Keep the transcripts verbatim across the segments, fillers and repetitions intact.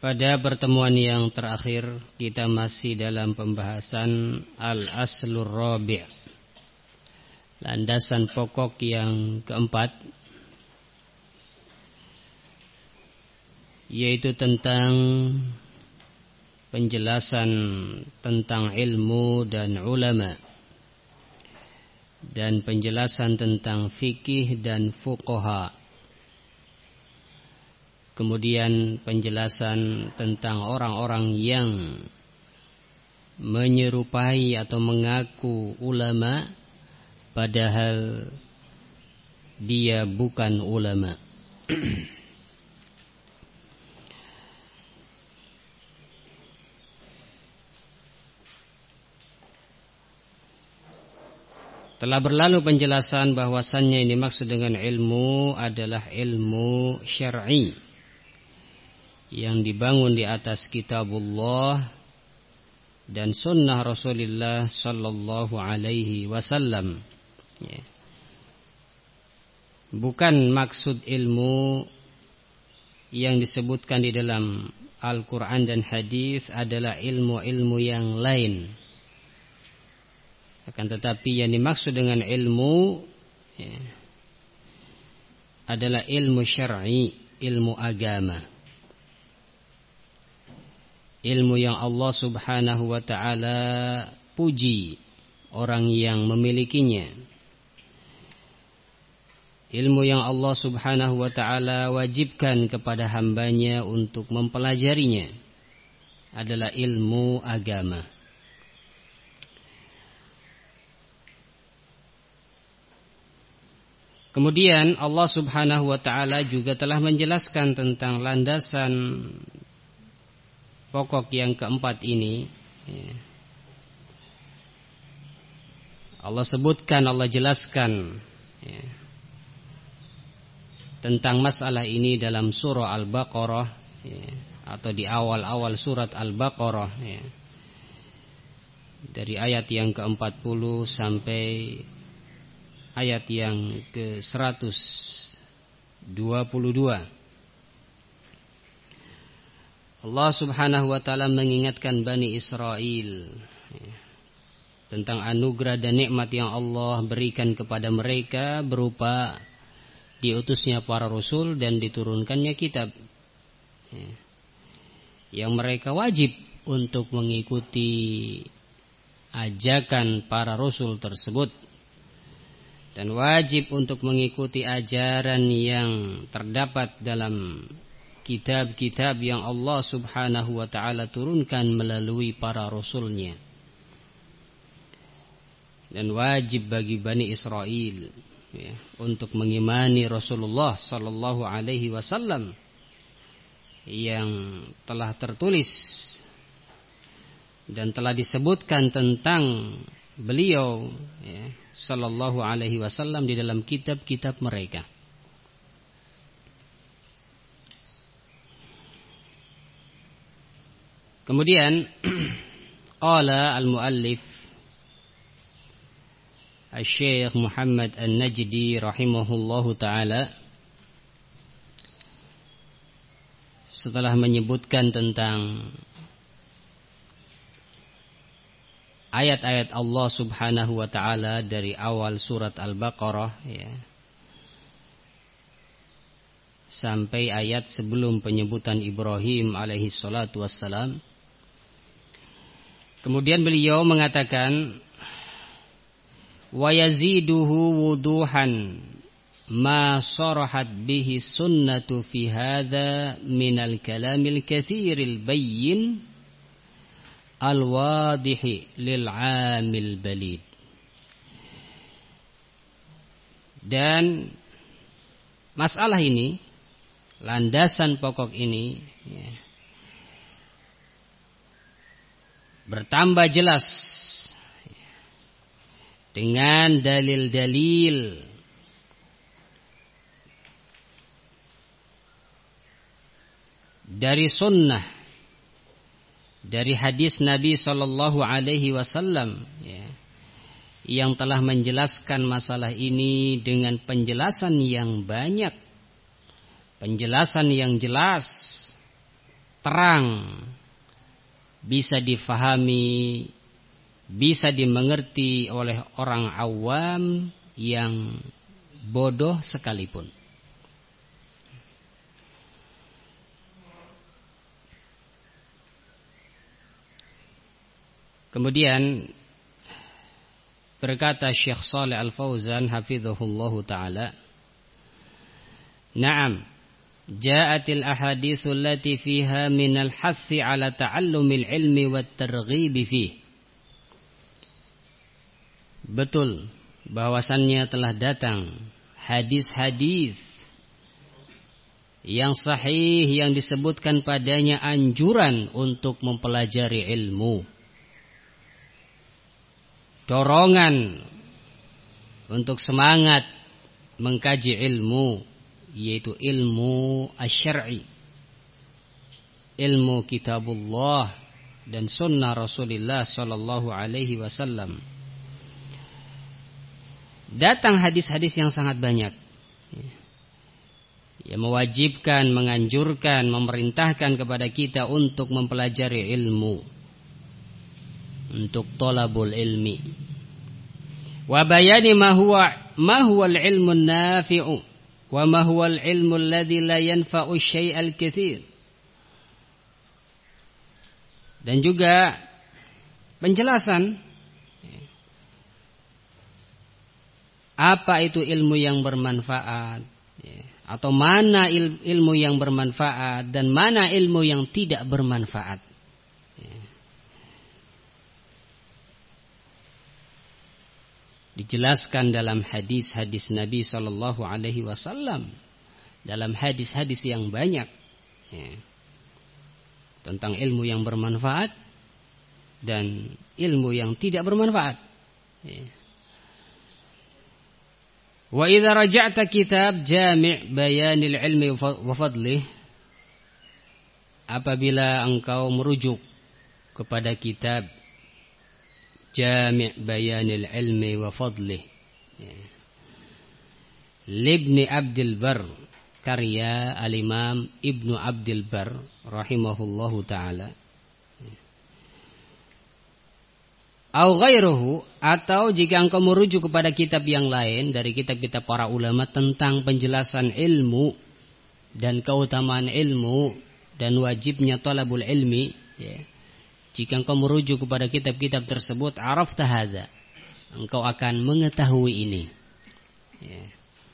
Pada pertemuan yang terakhir kita masih dalam pembahasan Al-Aslur Rabi', landasan pokok yang keempat, yaitu tentang penjelasan tentang ilmu dan ulama, dan penjelasan tentang fikih dan fuqaha. Kemudian penjelasan tentang orang-orang yang menyerupai atau mengaku ulama padahal dia bukan ulama. Telah berlalu penjelasan bahwasannya ini maksud dengan ilmu adalah ilmu syar'i yang dibangun di atas kitabullah dan sunnah Rasulullah sallallahu alaihi wasallam. Bukan maksud ilmu yang disebutkan di dalam Al-Quran dan hadis adalah ilmu-ilmu yang lain. Akan tetapi yang dimaksud dengan ilmu ya, adalah ilmu syar'i, ilmu agama. Ilmu yang Allah subhanahu wa ta'ala puji orang yang memilikinya. Ilmu yang Allah subhanahu wa ta'ala wajibkan kepada hambanya untuk mempelajarinya adalah ilmu agama. Kemudian Allah subhanahu wa ta'ala juga telah menjelaskan tentang landasan pokok yang keempat ini. Allah sebutkan, Allah jelaskan ya, tentang masalah ini dalam surah Al-Baqarah ya, atau di awal-awal surat Al-Baqarah ya, dari ayat yang keempat puluh sampai ayat yang ke seratus dua puluh dua. Allah subhanahu wa ta'ala mengingatkan Bani Israel ya, tentang anugerah dan nikmat yang Allah berikan kepada mereka berupa diutusnya para rasul dan diturunkannya kitab ya, yang mereka wajib untuk mengikuti ajakan para rasul tersebut dan wajib untuk mengikuti ajaran yang terdapat dalam kitab-kitab yang Allah subhanahu wa ta'ala turunkan melalui para rasulnya. Dan wajib bagi Bani Israel ya, untuk mengimani Rasulullah sallallahu alaihi wasallam yang telah tertulis dan telah disebutkan tentang beliau ya, sallallahu alaihi wasallam di dalam kitab-kitab mereka. Kemudian qala al-muallif Al-Syekh Muhammad An-Najdi rahimahullahu ta'ala, setelah menyebutkan tentang ayat-ayat Allah subhanahu wa ta'ala dari awal surat Al-Baqarah ya, sampai ayat sebelum penyebutan Ibrahim alaihi salatu wassalam. Kemudian beliau mengatakan, wa yaziduhu wuduhan ma sarahat bihi sunnatu fi hadha minal kalamil kathiril bayyin al-wadihi lil 'amil balid. Dan masalah ini, landasan pokok ini ya, bertambah jelas dengan dalil-dalil dari sunnah, dari hadis Nabi sallallahu alaihi wasallam ya, yang telah menjelaskan masalah ini dengan penjelasan yang banyak, penjelasan yang jelas, terang, bisa difahami, bisa dimengerti oleh orang awam yang bodoh sekalipun. Kemudian berkata Syekh Shalih Al-Fauzan hafizahullahu taala, "Na'am, ja'atil ahaditsu allati fiha min al-hathi 'ala ta'allumil ilmi wat targhib fihi." Betul bahwasannya telah datang hadis-hadis yang sahih yang disebutkan padanya anjuran untuk mempelajari ilmu, dorongan untuk semangat mengkaji ilmu, yaitu ilmu asy-syar'i, ilmu kitabullah dan sunnah Rasulullah sallallahu alaihi wasallam. Datang hadis-hadis yang sangat banyak yang mewajibkan, menganjurkan, memerintahkan kepada kita untuk mempelajari ilmu, untuk thalabul ilmi, wa bayani ma huwa ma huwa al-ilmu an-nafi'u wa ma huwa al-ilmu alladhi la yanfa'u syai'al katsir, dan juga penjelasan apa itu ilmu yang bermanfaat, atau mana ilmu yang bermanfaat dan mana ilmu yang tidak bermanfaat. Dijelaskan dalam hadis-hadis Nabi sallallahu alaihi wasallam, dalam hadis-hadis yang banyak ya, tentang ilmu yang bermanfaat dan ilmu yang tidak bermanfaat. Ya. Wa idza raja'ta kitab Jami' Bayanil Ilmi wa Fadlih, apabila engkau merujuk kepada kitab Jami' Bayanil Ilmi wa Fadlih Libni Abdul Barr, karya al-Imam Ibnu Abdul Barr rahimahullahu taala, au ghairuhu, atau jika engkau merujuk kepada kitab yang lain dari kitab-kitab para ulama tentang penjelasan ilmu dan keutamaan ilmu dan wajibnya thalabul ilmi, ya. Jika engkau merujuk kepada kitab-kitab tersebut, arafta hadza, engkau akan mengetahui ini. Ya.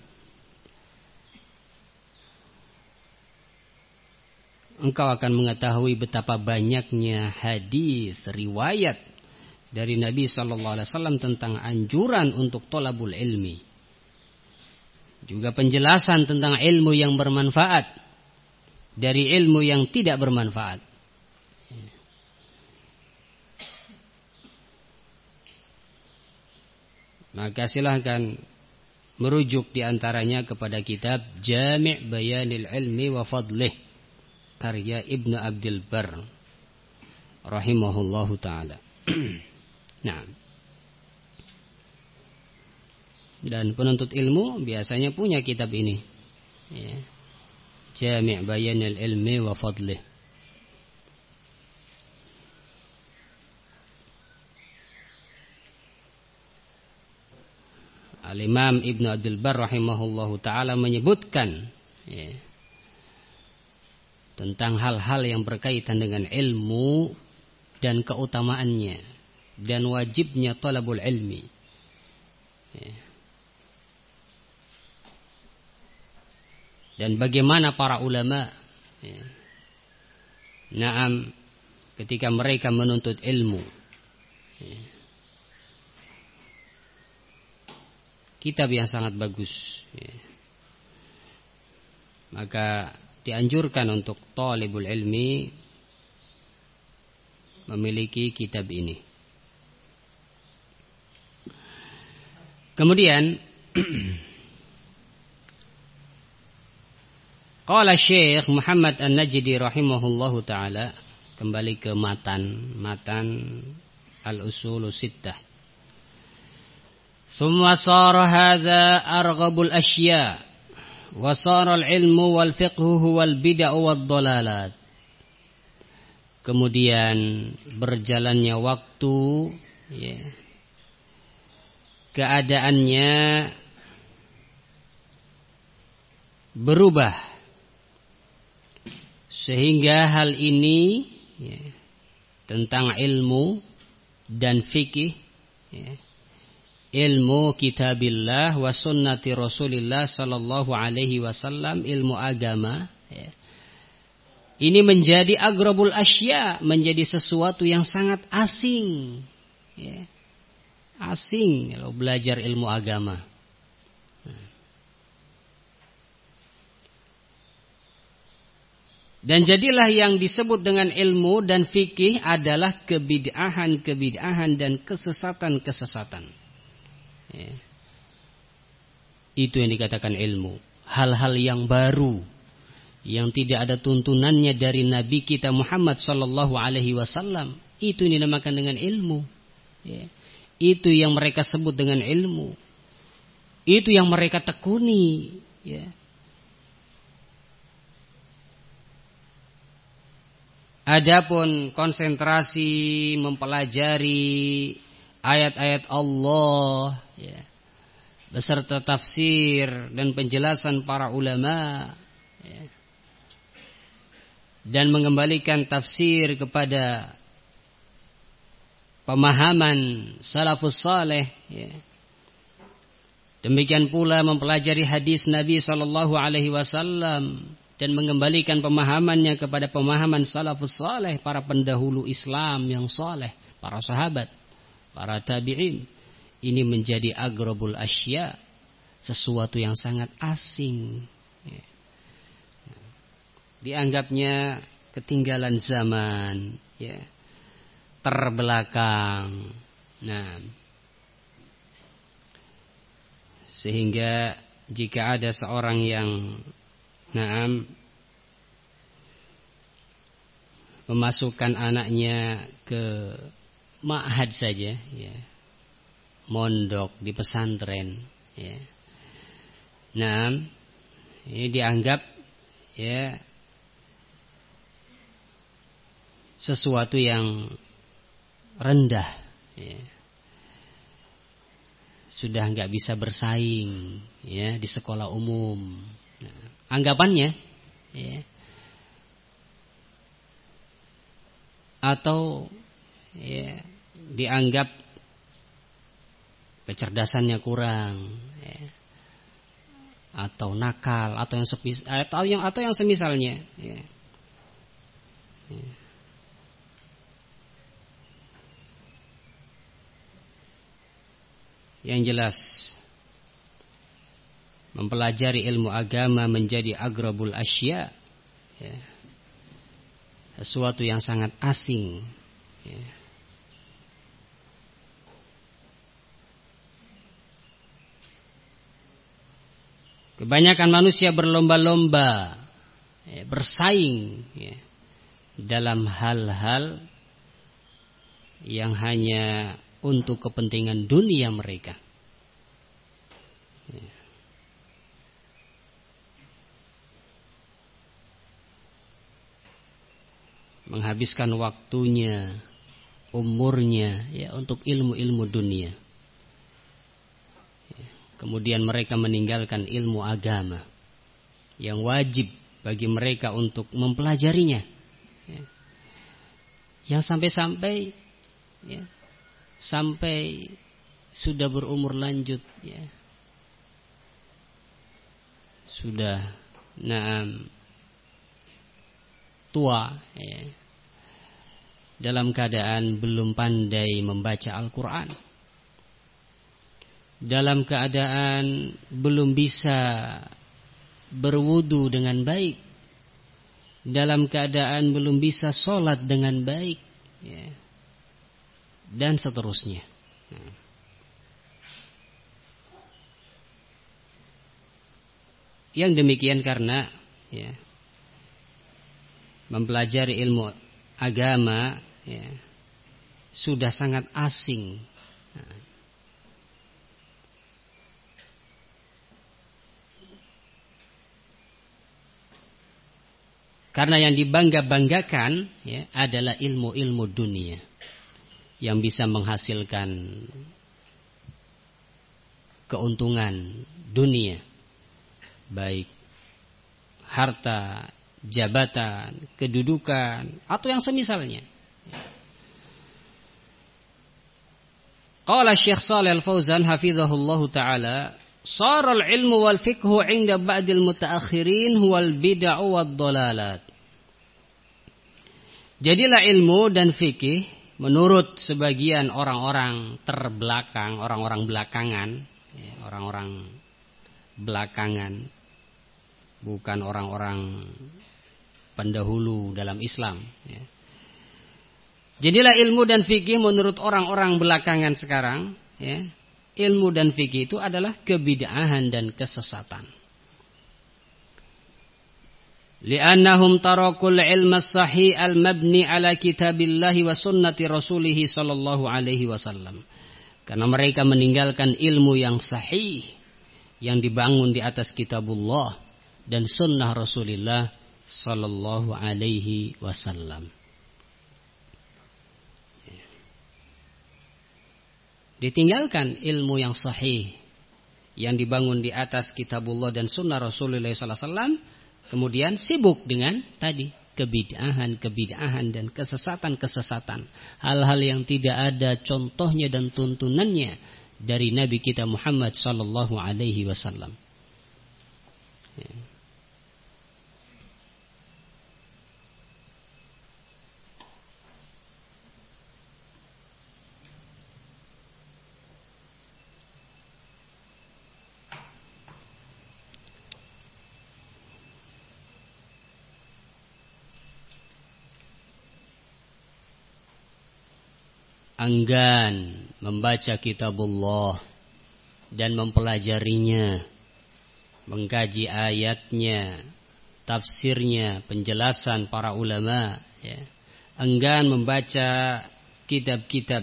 Engkau akan mengetahui betapa banyaknya hadis riwayat dari Nabi sallallahu alaihi wasallam tentang anjuran untuk thalabul ilmi, juga penjelasan tentang ilmu yang bermanfaat dari ilmu yang tidak bermanfaat. Maka silahkan merujuk diantaranya kepada kitab Jami' Bayanil Ilmi wa Fadlih, karya Ibnu Abdul Barr rahimahullahu ta'ala. Nah, dan penuntut ilmu biasanya punya kitab ini, ya. Jami' Bayanil Ilmi wa Fadlih. Al-Imam Ibnu Abdul Barr rahimahullahu ta'ala menyebutkan, ya, tentang hal-hal yang berkaitan dengan ilmu dan keutamaannya dan wajibnya thalabul ilmi. Ya. Dan bagaimana para ulama, ya, naam, ketika mereka menuntut ilmu, ya, kitab yang sangat bagus, ya. Maka dianjurkan untuk thalibul ilmi memiliki kitab ini. Kemudian qala Syekh Muhammad An-Najdi rahimahullahu taala, kembali ke matan matan Al-Usul Sittah. Thumma sara hadza arghabul asya wa sara al-ilmu wal fiqhu huwal bid'ah wad dalalat. kemudian berjalannya waktu, ya, keadaannya berubah, sehingga hal ini, ya, tentang ilmu dan fikih, ya, ilmu kitabillah wa sunnati Rasulillah sallallahu alaihi wasallam, ilmu agama, ya, ini menjadi agrabul asya, menjadi sesuatu yang sangat asing, ya, asing kalau belajar ilmu agama. Dan jadilah yang disebut dengan ilmu dan fikih adalah kebid'ahan-kebid'ahan dan kesesatan-kesesatan. Ya. Itu yang dikatakan ilmu. Hal-hal yang baru, yang tidak ada tuntunannya dari Nabi kita Muhammad sallallahu alaihi wasallam, itu yang dinamakan dengan ilmu. Ya. Itu yang mereka sebut dengan ilmu. Itu yang mereka tekuni. Ya. Adapun konsentrasi mempelajari ayat-ayat Allah, ya, beserta tafsir dan penjelasan para ulama, ya, dan mengembalikan tafsir kepada pemahaman salafus saleh, ya. Demikian pula mempelajari hadis Nabi sallallahu alaihi wasallam dan mengembalikan pemahamannya kepada pemahaman salafus saleh, para pendahulu Islam yang saleh, para sahabat, para tabi'in. Ini menjadi agrabul asya, sesuatu yang sangat asing, ya. Dianggapnya ketinggalan zaman, ya, terbelakang. Nah, sehingga jika ada seorang yang Naam memasukkan anaknya ke ma'had saja, ya, mondok di pesantren, ya. Naam, ini dianggap, ya, sesuatu yang rendah, ya. Sudah enggak bisa bersaing, ya, di sekolah umum. Nah, anggapannya, ya, atau, ya, dianggap kecerdasannya kurang, ya, atau nakal, atau yang sepis, atau yang atau yang semisalnya, ya. Ya. Yang jelas, mempelajari ilmu agama menjadi agrabul asya, ya, sesuatu yang sangat asing, ya. Kebanyakan manusia berlomba-lomba, ya, bersaing, ya, dalam hal-hal yang hanya untuk kepentingan dunia mereka. Ya. Menghabiskan waktunya, umurnya, ya, untuk ilmu-ilmu dunia. Ya. Kemudian mereka meninggalkan ilmu agama yang wajib bagi mereka untuk mempelajarinya. Ya. Yang sampai-sampai, ya, sampai sudah berumur lanjut, ya, sudah naam tua, ya, dalam keadaan belum pandai membaca Al-Quran, dalam keadaan belum bisa berwudu dengan baik, dalam keadaan belum bisa sholat dengan baik, ya, dan seterusnya. Nah. Yang demikian karena, ya, mempelajari ilmu agama, ya, sudah sangat asing. Nah. Karena yang dibangga-banggakan ya, adalah ilmu-ilmu dunia yang bisa menghasilkan keuntungan dunia, baik harta, jabatan, kedudukan, atau yang semisalnya. Qala Syekh Shalih Al-Fauzan hafizahullahu taala, "Shara al-ilmu wal fiqhu 'inda ba'dil mutaakhirin huwal bid'u wad dhalalat." Jadilah ilmu dan fikih menurut sebagian orang-orang terbelakang, orang-orang belakangan, ya, orang-orang belakangan, bukan orang-orang pendahulu dalam Islam. Ya. Jadilah ilmu dan fikih menurut orang-orang belakangan sekarang, ya, ilmu dan fikih itu adalah kebid'ahan dan kesesatan. Li'annahum tarakul ilma sahih al-mabni ala kitabillahi wa sunnati rasulih sallallahu alaihi wasallam. Karena mereka meninggalkan ilmu yang sahih yang dibangun di atas kitabullah dan sunnah Rasulullah sallallahu alaihi wasallam. Ditinggalkan ilmu yang sahih yang dibangun di atas kitabullah dan sunnah Rasulullah sallallahu alaihi wasallam. Kemudian sibuk dengan tadi kebid'ahan, kebid'ahan dan kesesatan-kesesatan. Hal-hal yang tidak ada contohnya dan tuntunannya dari Nabi kita Muhammad sallallahu alaihi wasallam. Ya. Enggan membaca kitabullah dan mempelajarinya, mengkaji ayatnya, tafsirnya, penjelasan para ulama, ya. Enggan membaca kitab-kitab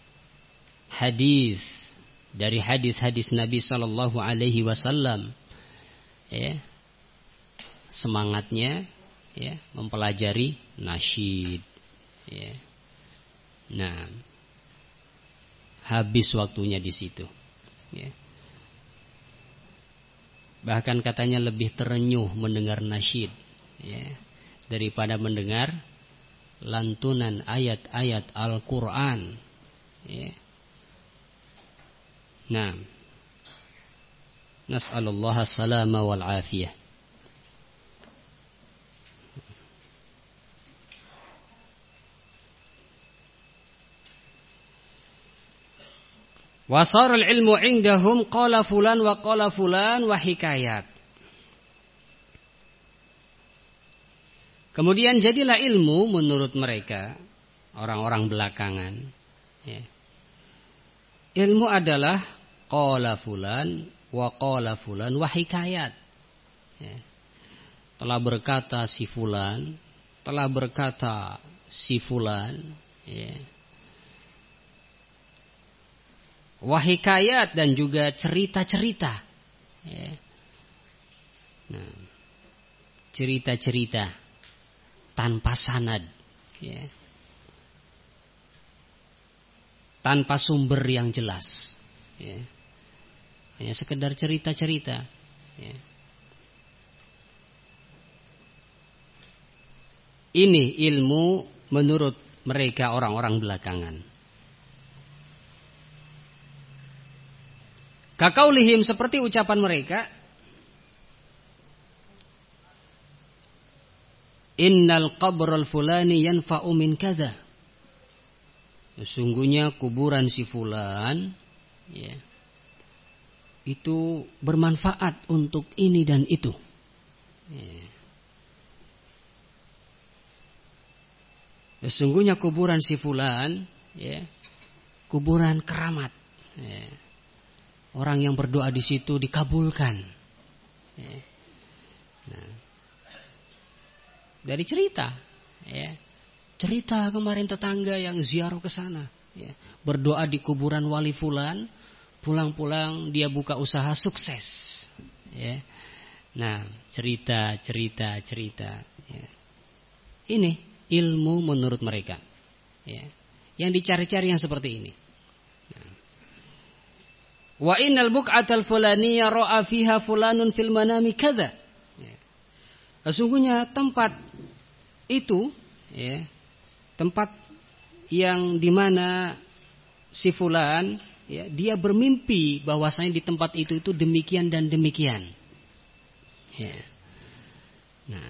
hadis dari hadis-hadis Nabi sallallahu alaihi wasallam, ya. Semangatnya, ya, mempelajari nasyid, ya. Nah, habis waktunya di situ. Ya. Bahkan katanya lebih terenyuh mendengar nasyid, ya, daripada mendengar lantunan ayat-ayat Al-Quran. Ya. Nah, nas'alullah as-salama wal afiyah. Wasar al-ilmu indahum qala fulan wa qala fulan wa hikayat. Kemudian jadilah ilmu menurut mereka, orang-orang belakangan, ya. Ilmu adalah qala fulan wa qala fulan wa hikayat. Ya. Telah berkata si fulan, telah berkata si fulan, ya. Wahikayat dan juga cerita-cerita, ya. Nah, cerita-cerita tanpa sanad, ya. Tanpa sumber yang jelas, ya. Hanya sekedar cerita-cerita, ya. Ini ilmu menurut mereka orang-orang belakangan. Kaqaulihim, seperti ucapan mereka, innal qabral fulani yanfa'u min kadza. Sesungguhnya kuburan si fulan, ya, itu bermanfaat untuk ini dan itu. Ya. Sesungguhnya kuburan si fulan, ya, kuburan keramat. Ya. Orang yang berdoa di situ dikabulkan. Ya. Nah, dari cerita, ya, cerita kemarin tetangga yang ziarah ke sana, ya, berdoa di kuburan wali fulan, pulang-pulang dia buka usaha sukses. Ya. Nah, cerita, cerita, cerita. Ya. Ini ilmu menurut mereka. Ya. Yang dicari-cari yang seperti ini. Wa innal buq'atal fulaniyya ra'a fiha fulanun fil manami kadza. Sesungguhnya tempat itu, ya, tempat yang dimana si fulan, ya, dia bermimpi bahwasanya di tempat itu itu demikian dan demikian. Ya. Nah,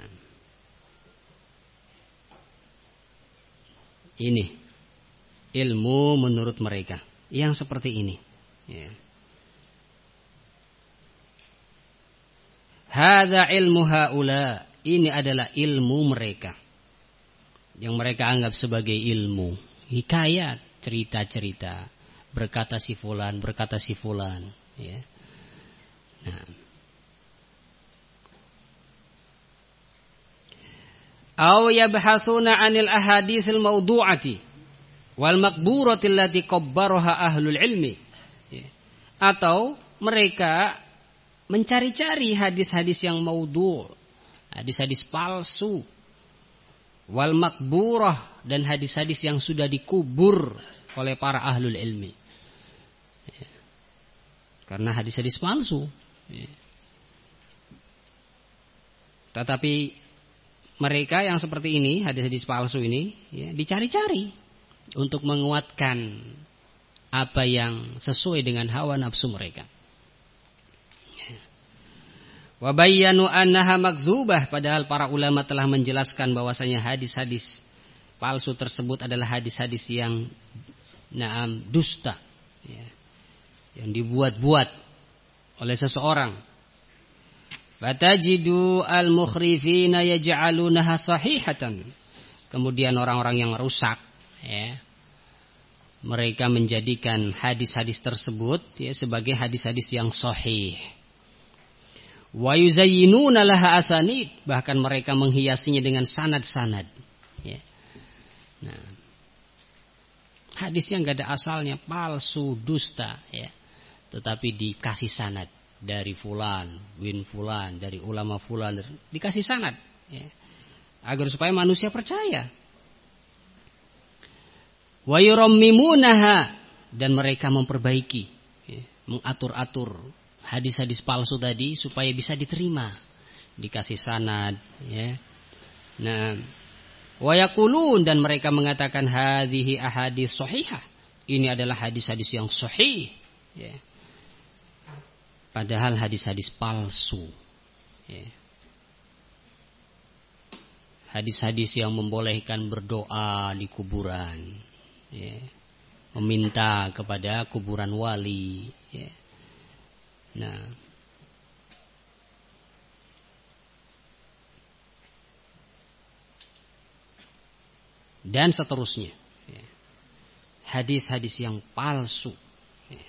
ini ilmu menurut mereka yang seperti ini. Ya. Hadza ilmu haula, ini adalah ilmu mereka yang mereka anggap sebagai ilmu. Hikayat, cerita-cerita, berkata si fulan, berkata si fulan, ya. Nah. Aw yabhatsuna 'anil ahaditsil mawdu'ati wal maqburati allati qabbaraha ahlul ilmi. Ya. Atau mereka mencari-cari hadis-hadis yang maudhu', hadis-hadis palsu, wal makburah, dan hadis-hadis yang sudah dikubur oleh para ahlul ilmi. Ya. Karena hadis-hadis palsu. Ya. Tetapi mereka yang seperti ini, hadis-hadis palsu ini, ya, dicari-cari untuk menguatkan apa yang sesuai dengan hawa nafsu mereka. Wa bayyanu annaha makdzubah, padahal para ulama telah menjelaskan bahwasanya hadis-hadis palsu tersebut adalah hadis-hadis yang naam dusta, ya, yang dibuat-buat oleh seseorang. Fatajidu al-mukhrifina yaj'alunaha sahihatan. Kemudian orang-orang yang rusak, ya, mereka menjadikan hadis-hadis tersebut, ya, sebagai hadis-hadis yang sahih. Wa yuzayyinuna laha asanid, bahkan mereka menghiasinya dengan sanad-sanad. Ya. Nah, hadis yang gak ada asalnya, palsu, dusta, ya, tetapi dikasih sanad dari fulan, bin fulan, dari ulama fulan, dikasih sanad, ya, agar supaya manusia percaya. Wa yurammimunaha, dan mereka memperbaiki, ya, mengatur-atur hadis-hadis palsu tadi supaya bisa diterima, dikasih sanad, ya. Nah, wa yaqulun, dan mereka mengatakan hadhihi ahadits shahihah, ini adalah hadis-hadis yang sahih, ya. Padahal hadis-hadis palsu, ya. Hadis-hadis yang membolehkan berdoa di kuburan, ya, meminta kepada kuburan wali, ya. Nah, dan seterusnya, ya, hadis-hadis yang palsu, ya.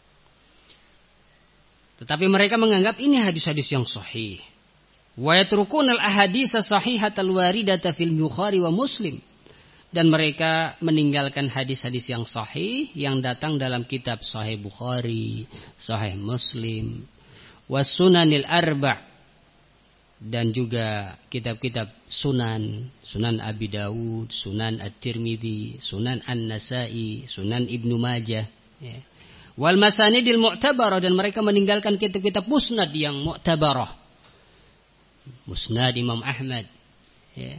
Tetapi mereka menganggap ini hadis-hadis yang sahih. Wa yatrukunal ahadits as-sahihatal waridata fil Bukhari wa Muslim, dan mereka meninggalkan hadis-hadis yang sahih yang datang dalam kitab Sahih Bukhari, Sahih Muslim, was sunanil arba', dan juga kitab-kitab sunan, Sunan Abi Dawud, Sunan At-Tirmidzi, Sunan An-Nasa'i, Sunan Ibnu Majah, ya. Wal masanidil mu'tabarah, dan mereka meninggalkan kitab-kitab musnad yang mu'tabarah, Musnad Imam Ahmad, ya,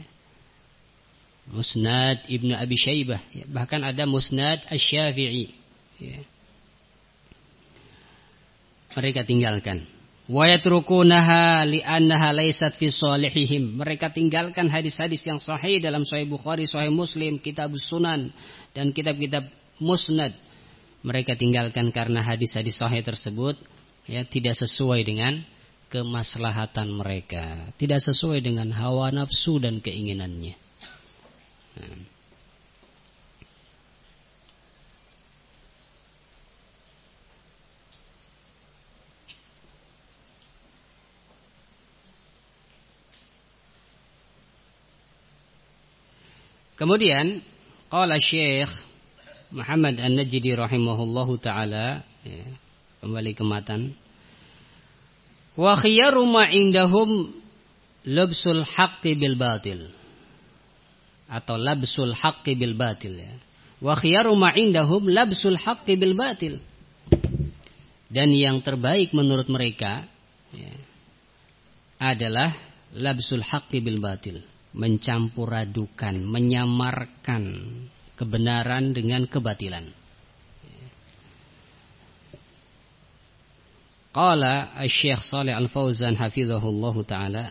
Musnad Ibnu Abi Syaibah, ya, bahkan ada Musnad Asy-Syafi'i, ya. Mereka tinggalkan. Wa yatrukunaha li'annaha laysat fi shalihihim. Mereka tinggalkan hadis-hadis yang sahih dalam Sahih Bukhari, Sahih Muslim, Kitabus Sunan, dan kitab-kitab Musnad. Mereka tinggalkan karena hadis-hadis sahih tersebut, ya, tidak sesuai dengan kemaslahatan mereka, tidak sesuai dengan hawa nafsu dan keinginannya. Kemudian qala Syekh Muhammad An-Najdi rahimahullahu taala, ya, kembali ke matan, wa khiyaru ma indahum labsul haqqi bil batil. atau labsul haqqi bil batil ya. Wa khiyaru ma indahum labsul haqqi bil batil. Dan yang terbaik menurut mereka ya, adalah labsul haqqi bil batil, mencampur adukan, menyamarkan kebenaran dengan kebatilan. Qala Asy-Syaikh Shalih Al-Fauzan hafizahullahu taala,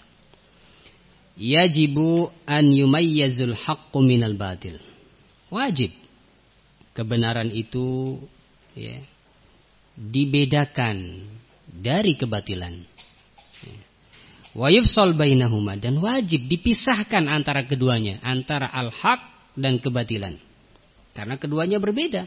yajibu an yumayyizul haqqu minal batil. Wajib kebenaran itu ya, dibedakan dari kebatilan. Wa yufsal bainahuma, dan wajib dipisahkan antara keduanya, antara al-haq dan kebatilan. Karena keduanya berbeda.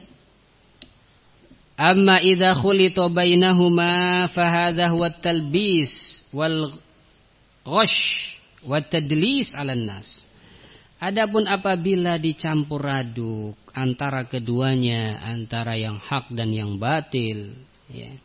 Amma idza khulita bainahuma fa hadha huwa at-talbis wal ghash wat tadlis 'alan nas. Adapun apabila dicampur aduk antara keduanya, antara yang hak dan yang batil, ya.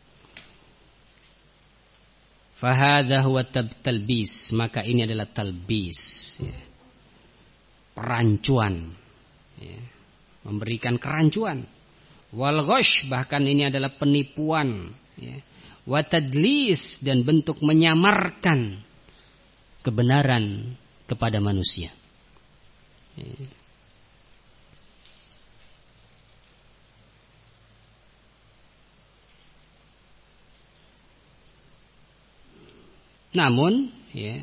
Fa hadha huwa at-talbis, maka ini adalah talbis, ya. Perancuan, ya. Memberikan kerancuan. Wal ghash, bahkan ini adalah penipuan, ya. Wa tadlis, dan bentuk menyamarkan kebenaran kepada manusia. Ya. Namun, ya,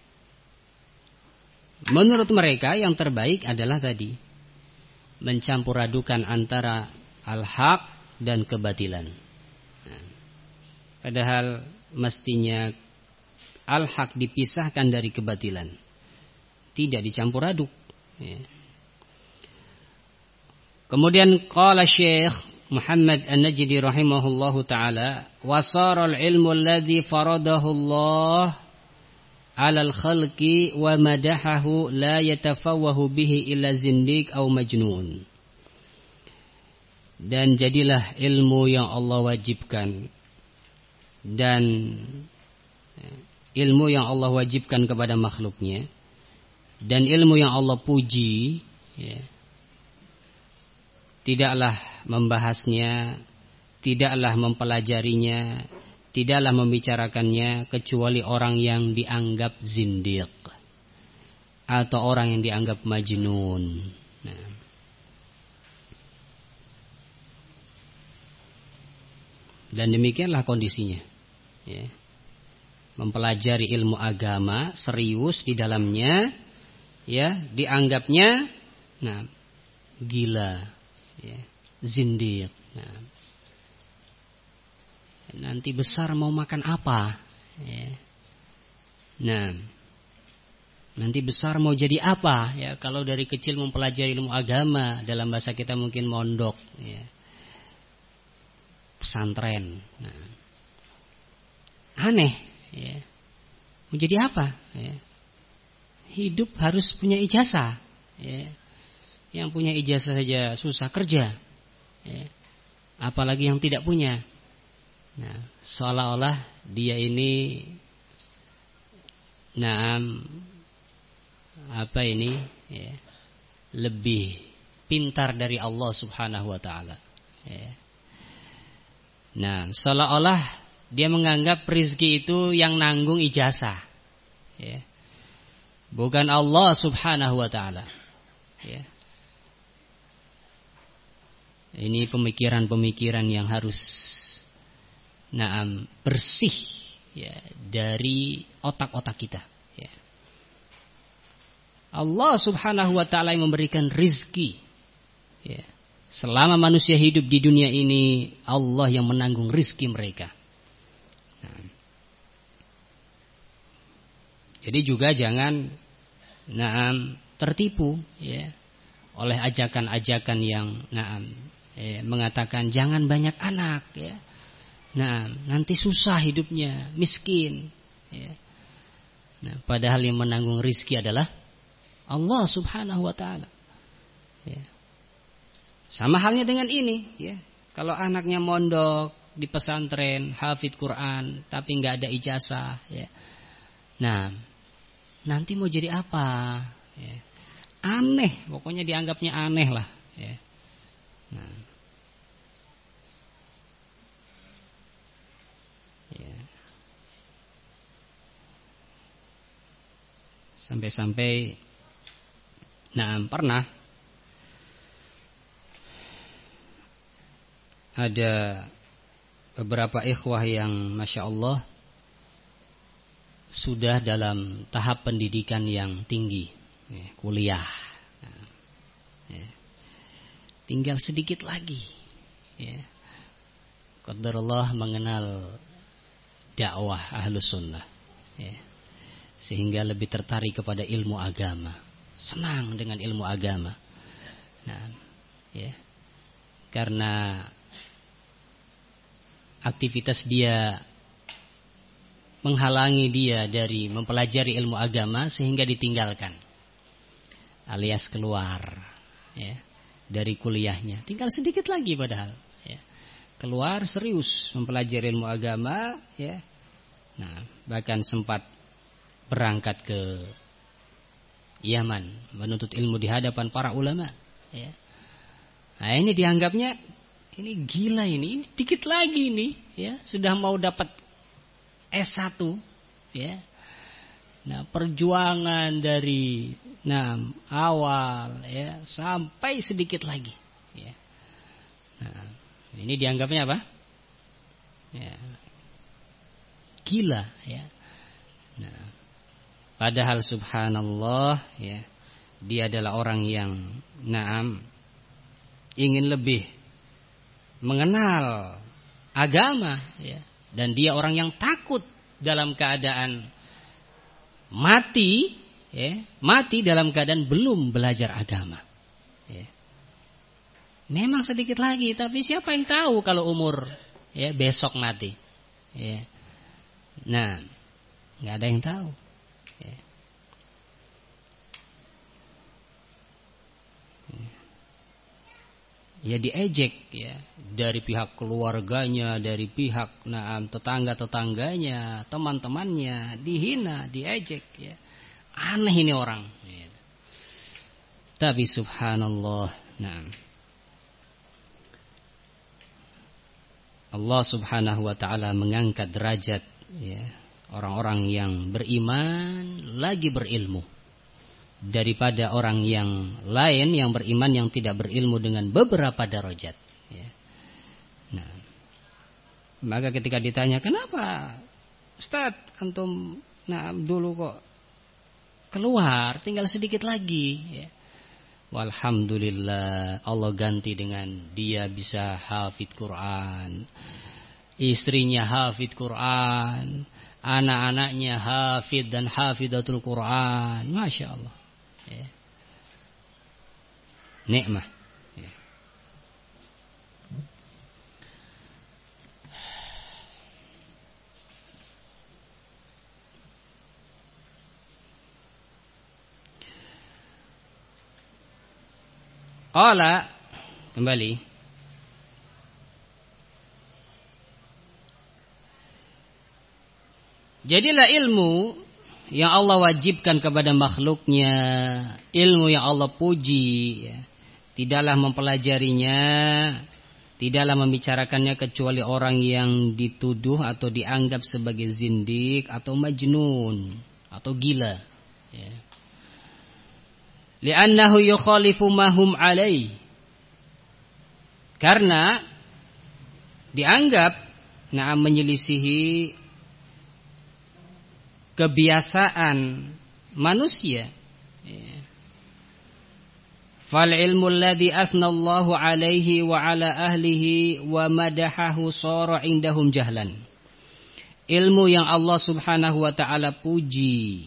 menurut mereka yang terbaik adalah tadi, mencampur adukan antara al-haq dan kebatilan. Nah, padahal mestinya al-haq dipisahkan dari kebatilan, tidak dicampur aduk. Ya. Kemudian qala Syekh Muhammad An-Najdi rahimahullahu taala, wa sara al-ilmu alladhi faradahu Allah 'ala al-khalqi wa madahahu la yatafawwahu bihi illa zindiq aw majnun. Dan jadilah ilmu yang Allah wajibkan, dan ilmu yang Allah wajibkan kepada makhluknya, dan ilmu yang Allah puji, ya, tidaklah membahasnya, tidaklah mempelajarinya, tidaklah membicarakannya kecuali orang yang dianggap zindiq atau orang yang dianggap majnun. Nah, dan demikianlah kondisinya, ya. Mempelajari ilmu agama serius di dalamnya, ya, dianggapnya, nah, gila, ya, zindiq. Nah, nanti besar mau makan apa? Ya. Nah, nanti besar mau jadi apa? Ya, kalau dari kecil mempelajari ilmu agama, dalam bahasa kita mungkin mondok, ya, pesantren. Nah, aneh, ya. Mau jadi apa? Ya. Hidup harus punya ijazah, ya. Yang punya ijazah saja susah kerja, ya. Apalagi yang tidak punya. Nah, seolah-olah dia ini, nah, apa ini, ya, lebih pintar dari Allah Subhanahu Wa Taala. Ya. Nah, seolah-olah dia menganggap rizki itu yang nanggung ijazah, ya. Bukan Allah Subhanahu Wa Taala. Ya. Ini pemikiran-pemikiran yang harus, naam, bersih, ya, dari otak-otak kita, ya. Allah Subhanahu Wa Taala yang memberikan rizki, ya. Selama manusia hidup di dunia ini, Allah yang menanggung rizki mereka. Nah, jadi juga jangan, naam, tertipu, ya, oleh ajakan-ajakan yang, naam, ya, mengatakan jangan banyak anak, ya. Nah, nanti susah hidupnya, miskin, ya. Nah, padahal yang menanggung rizki adalah Allah Subhanahu Wa Taala, ya. Sama halnya dengan ini, ya. Kalau anaknya mondok di pesantren, hafid Quran, tapi nggak ada ijazah, ya. Nah, nanti mau jadi apa? Ya. aneh, pokoknya dianggapnya aneh lah. Ya. Nah. Ya. Sampai-sampai, nah pernah ada beberapa ikhwah yang Masya Allah sudah dalam tahap pendidikan yang tinggi, ya, kuliah. Nah, ya. Tinggal sedikit lagi, ya. Qadarullah mengenal dakwah Ahlus Sunnah, ya. Sehingga lebih tertarik kepada ilmu agama, senang dengan ilmu agama. Nah, ya. Karena aktivitas dia menghalangi dia dari mempelajari ilmu agama sehingga ditinggalkan, alias keluar, ya, dari kuliahnya. Tinggal sedikit lagi padahal, ya. Keluar serius mempelajari ilmu agama, ya. Nah, bahkan sempat berangkat ke Yaman menuntut ilmu di hadapan para ulama, ya. Nah, ini dianggapnya ini gila ini, ini dikit lagi ini, ya, sudah mau dapat S satu, ya. Nah, perjuangan dari nah awal, ya, sampai sedikit lagi, ya. Nah, ini dianggapnya apa? Ya, gila, ya. Nah, padahal subhanallah, ya, dia adalah orang yang naam ingin lebih mengenal agama, ya. Dan dia orang yang takut dalam keadaan mati, ya, mati dalam keadaan belum belajar agama, ya. Memang sedikit lagi, tapi siapa yang tahu kalau umur, ya, besok mati, ya. Nah, nggak ada yang tahu, ya. Ya diejek, ya, dari pihak keluarganya, dari pihak nah, tetangga-tetangganya, teman-temannya, dihina, diejek, ya. Aneh ini orang, ya. Tapi subhanallah, nah, Allah subhanahu wa ta'ala mengangkat derajat, ya, orang-orang yang beriman lagi berilmu daripada orang yang lain yang beriman yang tidak berilmu dengan beberapa darajat, ya. Nah, maka ketika ditanya kenapa Ustaz antum nah dulu kok keluar tinggal sedikit lagi, ya. Walhamdulillah Allah ganti dengan dia bisa hafid Quran, istrinya hafid Quran, anak-anaknya hafid dan hafidatul Quran, Masya Allah, ya. Nikmah, ya. Qala, kembali, jadilah ilmu yang Allah wajibkan kepada makhluknya, ilmu yang Allah puji, ya, tidaklah mempelajarinya, tidaklah membicarakannya kecuali orang yang dituduh atau dianggap sebagai zindik atau majnun atau gila, ya. Li'annahu yukhalifu ma hum alaih, karena dianggap nah menyelisihi kebiasaan manusia, ya. Fal ilmu alladhi athna Allahu alaihi wa ala ahlihi wa madahahu sara indahum jahlan. Ilmu yang Allah subhanahu wa ta'ala puji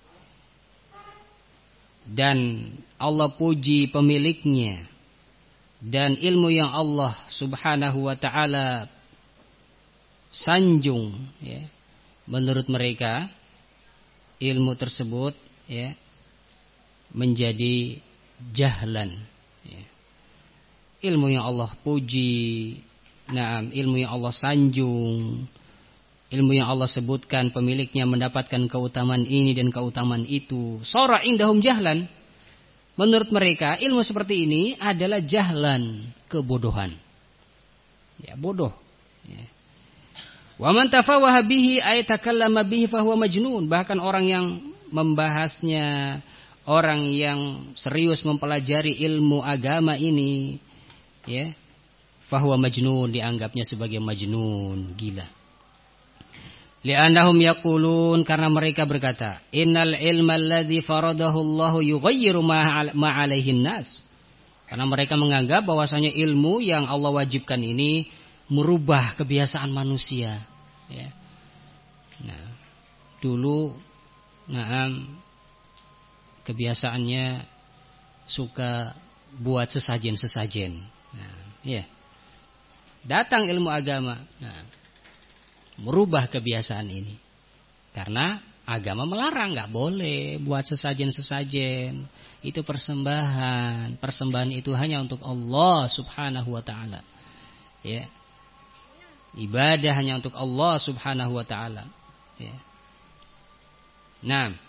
dan Allah puji pemiliknya, dan ilmu yang Allah subhanahu wa ta'ala sanjung, ya, menurut mereka ilmu tersebut, ya, menjadi jahlan, ya. Ilmu yang Allah puji, nah, ilmu yang Allah sanjung, ilmu yang Allah sebutkan pemiliknya mendapatkan keutamaan ini dan keutamaan itu, sora indahum jahlan, menurut mereka ilmu seperti ini adalah jahlan, kebodohan. Ya, bodoh. Ya. Wa man tafawaha bihi ay takallama bihi fa huwa majnun. Bahkan orang yang membahasnya, orang yang serius mempelajari ilmu agama ini, ya, fa huwa majnun, dianggapnya sebagai majnun, gila. Li'annahum yaqulun, karena mereka berkata, innal ilma alladhi faradahu Allahu yughayyiru ma 'alaihin nas. Karena mereka menganggap bahwasanya ilmu yang Allah wajibkan ini merubah kebiasaan manusia, ya. Nah, dulu nah, kebiasaannya suka buat sesajen-sesajen. Nah, ya. Datang ilmu agama, nah, merubah kebiasaan ini. Karena agama melarang, nggak boleh buat sesajen-sesajen. Itu persembahan. Persembahan itu hanya untuk Allah Subhanahu wa taala. Ya. Ibadah hanya untuk Allah Subhanahu wa taala. Ya. Nah.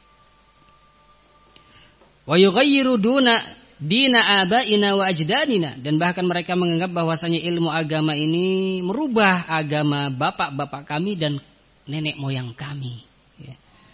Wa yughayyiru duna dina abaina wa ajdadina, dan bahkan mereka menganggap bahwasanya ilmu agama ini merubah agama bapak-bapak kami dan nenek moyang kami, ya.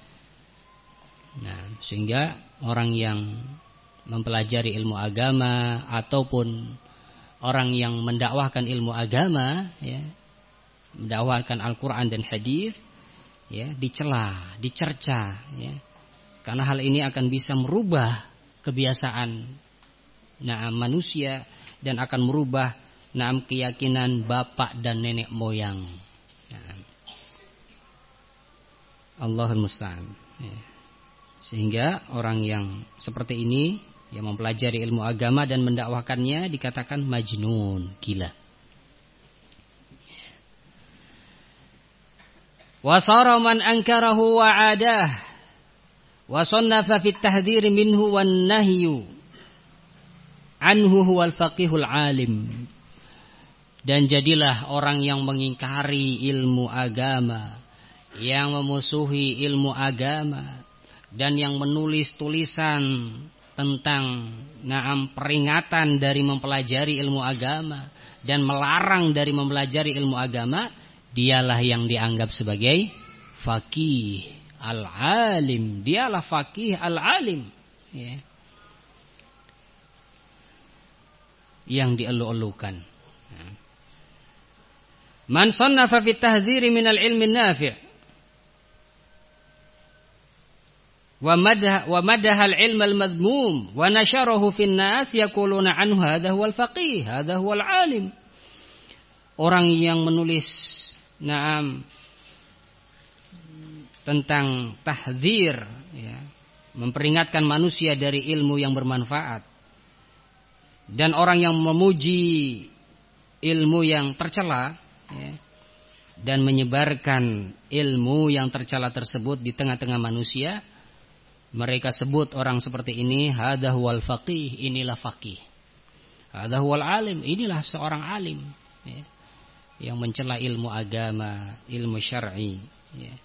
Nah, sehingga orang yang mempelajari ilmu agama ataupun orang yang mendakwahkan ilmu agama, ya, mendakwahkan Al-Qur'an dan hadis, ya, dicela, dicerca, ya. Karena hal ini akan bisa merubah kebiasaan Nah, manusia dan akan merubah nah, keyakinan bapak dan nenek moyang. Nah, Allahul musta'an. Ya. Sehingga orang yang seperti ini yang mempelajari ilmu agama dan mendakwahkannya dikatakan majnun, gila. Wa sara man ankarahu wa 'adah wa sannafa fit tahdhir minhu wan nahyu anhu huwal faqihul alim. Dan jadilah orang yang mengingkari ilmu agama, yang memusuhi ilmu agama, dan yang menulis tulisan tentang naam peringatan dari mempelajari ilmu agama dan melarang dari mempelajari ilmu agama, dialah yang dianggap sebagai faqih al-alim. Dialah faqih al-alim, ya, yang dielu-elukan. Man sannafa fit tahdziri minal ilmi nafi' wa madah wa madahal ilmal madmum wa nasyarahu fin nas yaquluna anhu hadha huwal faqih hadha huwal alim. Orang yang menulis na'am tentang tahdzir, ya, memperingatkan manusia dari ilmu yang bermanfaat, dan orang yang memuji ilmu yang tercela, ya, dan menyebarkan ilmu yang tercela tersebut di tengah-tengah manusia, mereka sebut orang seperti ini hadza huwal faqih, inilah faqih. Hadza huwal alim, inilah seorang alim, ya, yang mencela ilmu agama, ilmu syar'i, ya.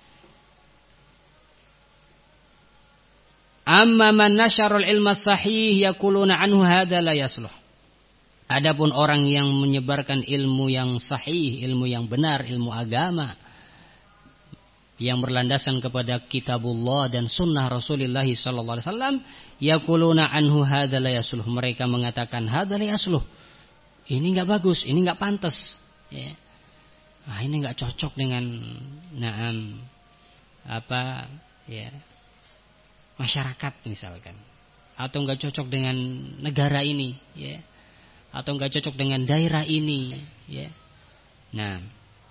Amma man nasyarul ilma sahih yaquluna anhu hadza la yasluh. Adapun orang yang menyebarkan ilmu yang sahih, ilmu yang benar, ilmu agama yang berlandasan kepada kitabullah dan sunnah Rasulullah sallallahu alaihi wasallam, yaquluna anhu hadza la yasluh. Mereka mengatakan hadza la yasluh. Ini enggak bagus, ini enggak pantas, ya. Ah, ini enggak cocok dengan na'am apa, ya, masyarakat misalkan, atau enggak cocok dengan negara ini, ya, atau enggak cocok dengan daerah ini, ya. Nah,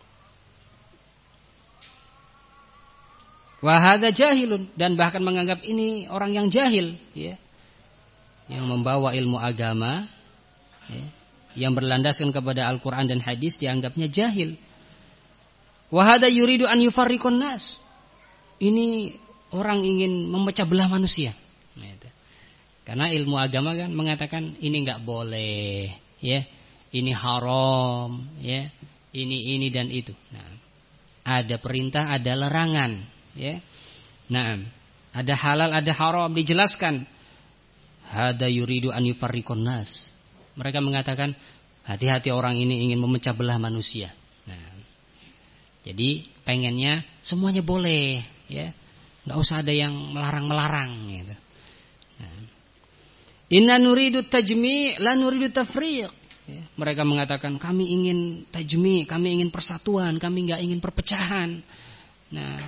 wa hadza jahilun, dan bahkan menganggap ini orang yang jahil, ya, yang membawa ilmu agama, ya, yang berlandaskan kepada Al-Qur'an dan hadis dianggapnya jahil. Wa hadza yuridu an yufarriqun nas. Ini orang ingin memecah belah manusia. Nah, itu. Karena ilmu agama kan mengatakan ini enggak boleh, ya. Ini haram, ya. Ini ini dan itu. Nah, ada perintah, ada larangan, ya. Nah, ada halal, ada haram, dijelaskan. hada yuridu an yufarriqun nas. Mereka mengatakan hati-hati orang ini ingin memecah belah manusia. Nah, jadi pengennya semuanya boleh, ya, nggak usah ada yang melarang-melarang. Gitu. Nah, inna nuridu tajmi' la nuridu tafriq. Ya, mereka mengatakan kami ingin tajmi', kami ingin persatuan, kami nggak ingin perpecahan. Nah,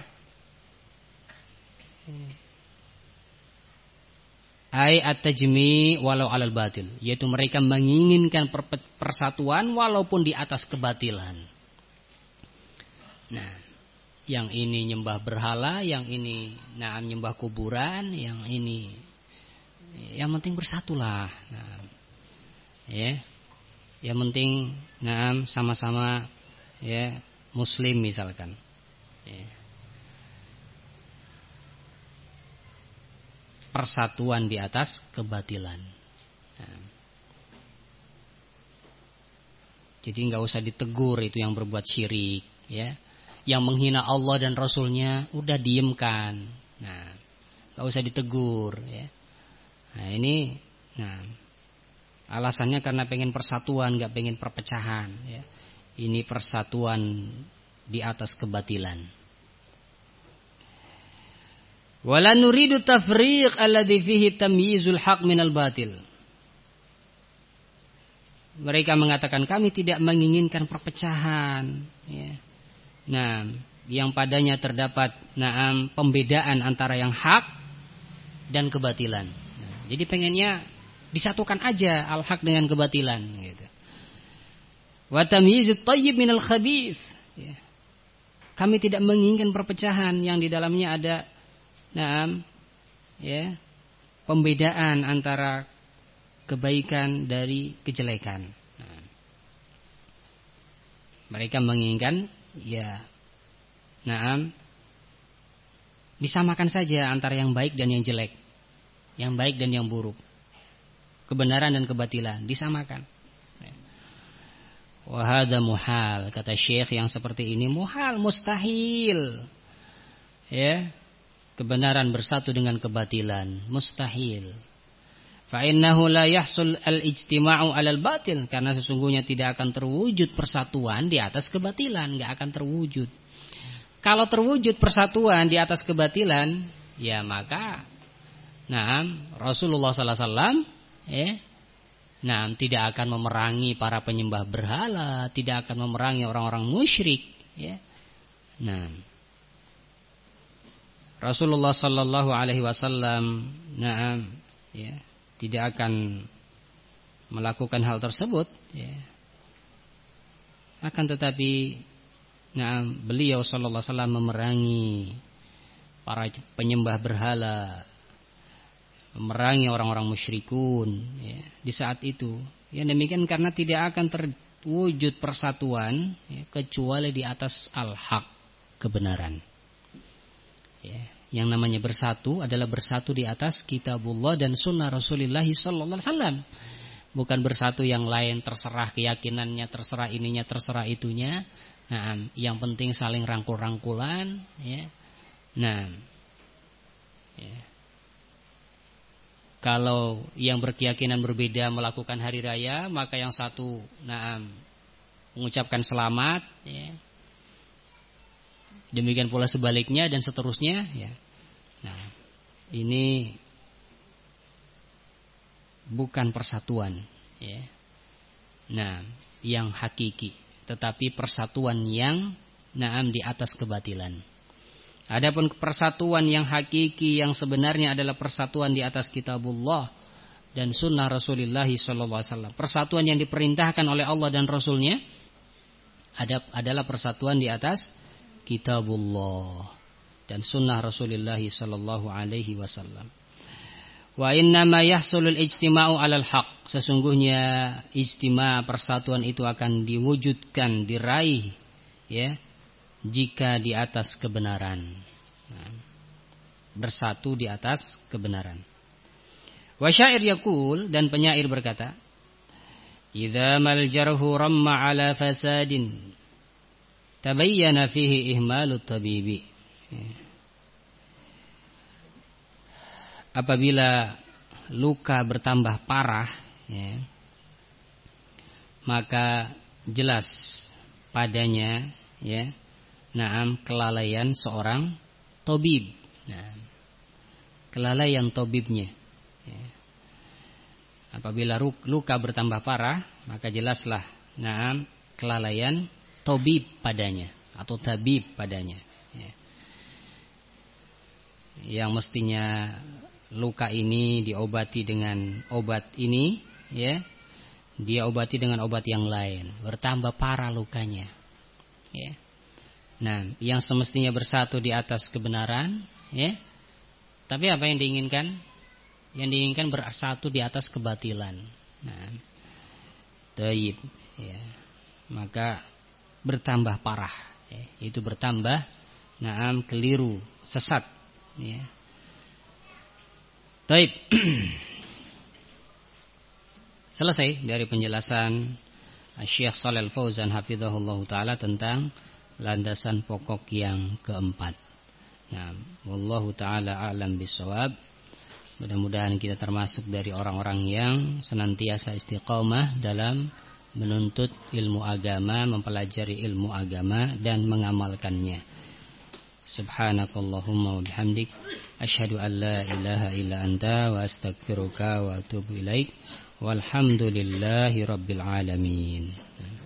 ai at-tajmi' walau alal batil, yaitu mereka menginginkan persatuan walaupun di atas kebatilan. Nah, yang ini nyembah berhala, yang ini nah nyembah kuburan, yang ini yang penting bersatulah. Nah, ya. Yang penting nah sama-sama ya muslim misalkan. Ya. Persatuan di atas kebatilan. Nah. Jadi nggak usah ditegur itu yang berbuat syirik, ya. Yang menghina Allah dan Rasulnya udah diemkan. Nah, nggak usah ditegur, ya. Nah ini, nah alasannya karena pengen persatuan, nggak pengen perpecahan, ya. Ini persatuan di atas kebatilan. Wala nuridu tafriq alladhi fihi tamyizul haq minal batil. Mereka mengatakan kami tidak menginginkan perpecahan, ya. Nah, yang padanya terdapat naam pembedaan antara yang hak dan kebatilan. Nah, jadi pengennya disatukan aja al-haq dengan kebatilan, gitu. Wa tamyizut thayyib minal khabith. Ya. Kami tidak menginginkan perpecahan yang di dalamnya ada Naam, ya, pembedaan antara kebaikan dari kejelekan. Nah, mereka menginginkan, ya, naam, disamakan saja antara yang baik dan yang jelek, yang baik dan yang buruk, kebenaran dan kebatilan disamakan. Wahada muhal, kata Syekh, yang seperti ini muhal, mustahil, ya. Kebenaran bersatu dengan kebatilan mustahil. Fa innahu la yahsul al-ijtima'u 'alal batil, karena sesungguhnya tidak akan terwujud persatuan di atas kebatilan, enggak akan terwujud. Kalau terwujud persatuan di atas kebatilan, ya maka nah Rasulullah sallallahu alaihi wasallam ya nah tidak akan memerangi para penyembah berhala, tidak akan memerangi orang-orang musyrik, ya. Nah, Rasulullah sallallahu alaihi wasallam na'am ya tidak akan melakukan hal tersebut, ya. Akan tetapi na'am beliau sallallahu alaihi wasallam memerangi para penyembah berhala, memerangi orang-orang musyrikun, ya, di saat itu. Ya demikian karena tidak akan terwujud persatuan, ya, kecuali di atas al-haq, kebenaran. Ya, yang namanya bersatu adalah bersatu di atas kitabullah dan sunnah Rasulullah sallallahu alaihi wasallam. Bukan bersatu yang lain, terserah keyakinannya, terserah ininya, terserah itunya. Nah, yang penting saling rangkul-rangkulan, ya. Nah, ya. Kalau yang berkeyakinan berbeda melakukan hari raya, maka yang satu nah mengucapkan selamat, ya. Demikian pula sebaliknya dan seterusnya, ya. Nah, ini bukan persatuan, ya. Nah, yang hakiki, tetapi persatuan yang naam di atas kebatilan. Adapun persatuan yang hakiki yang sebenarnya adalah persatuan di atas kitabullah dan sunnah Rasulullah sallallahu alaihi wasallam. Persatuan yang diperintahkan oleh Allah dan Rasulnya adalah persatuan di atas kitabullah dan sunnah Rasulullah sallallahu alaihi wasallam. Wa inna ma yahsulul ijtima'u 'alal haq. Sesungguhnya ijtima' persatuan itu akan diwujudkan, diraih, ya, jika di atas kebenaran. Nah, bersatu di atas kebenaran. Wa syair yaqul, dan penyair berkata, idza mal jarhu ramma 'ala fasadin tabayyana fihi ihmalut tabibi. Apabila luka bertambah parah, ya, maka jelas padanya, ya, naam kelalaian seorang tabib. Nah, kelalaian tabibnya. Ya. Apabila luka bertambah parah, maka jelaslah naam kelalaian tabib padanya atau tabib padanya. Ya. Yang mestinya luka ini diobati dengan obat ini, ya, dia obati dengan obat yang lain, bertambah parah lukanya. Ya. Nah, yang semestinya bersatu di atas kebenaran, ya, tapi apa yang diinginkan? Yang diinginkan bersatu di atas kebatilan. Nah, taib, ya, maka bertambah parah, ya, itu bertambah, naam keliru, sesat, ya. Taib. Selesai dari penjelasan Syekh Shalal Fauzan hafizahullah taala tentang landasan pokok yang keempat. Nah, wallahu taala a'lam bissawab. Mudah-mudahan kita termasuk dari orang-orang yang senantiasa istiqamah dalam menuntut ilmu agama, mempelajari ilmu agama dan mengamalkannya. Subhanakallahumma wa bihamdik asyhadu an la ilaha illa anta wa astaghfiruka wa atubu ilaik. Walhamdulillahi rabbil alamin.